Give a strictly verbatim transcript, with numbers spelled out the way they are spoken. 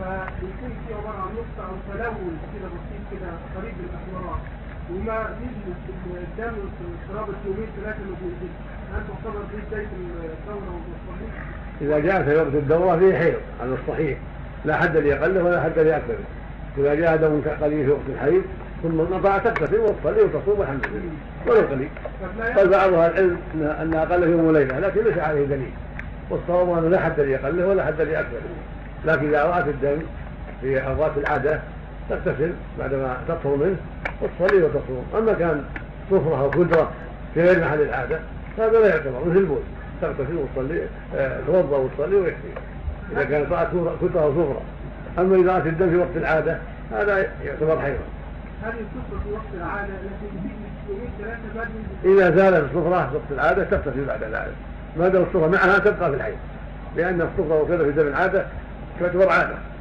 فبيكون في عباره عن نقطه او تلون كده بسيط كده قريب من الاحمرار، وما فيش الدم في قرابه يومين ثلاثه ما بينزلش، هل تعتبر دي بدايه الدوره والمصابين؟ اذا جاء في وقت الدوره فيه حيض على الصحيح، لا حد لاقله ولا حد لاكثره. اذا جاء دم قليل في وقت الحيض ثم انقطع تغتسل وتصلي وتصوم الحمد لله ولو قليل. قال بعض اهل العلم ان اقل يوم وليله، لكن ليس عليه دليل، والصواب انه لا حد لاقله ولا حد لاكثره. لكن اذا رات الدم في اوقات العاده تغتسل بعدما تطهر منه وتصلي وتصوم. اما كان صفره او كدره في غير محل العاده هذا لا يعتبر مثل البول، تغتسل وتصلي توضا وتصلي ويكفي اذا كانت رات كدره او صفره. اما اذا رات الدم في وقت العاده هذا يعتبر حيضا. هذه الصفرة في وقت العادة لكن يومين ثلاثة بعد إذا زالت الصفرة في وقت العادة تغتسل بعد ذلك، ما دام الصفرة معها تبقى في الحيض، لأن الصفرة وكذا في دم العادة تعتبر عادة.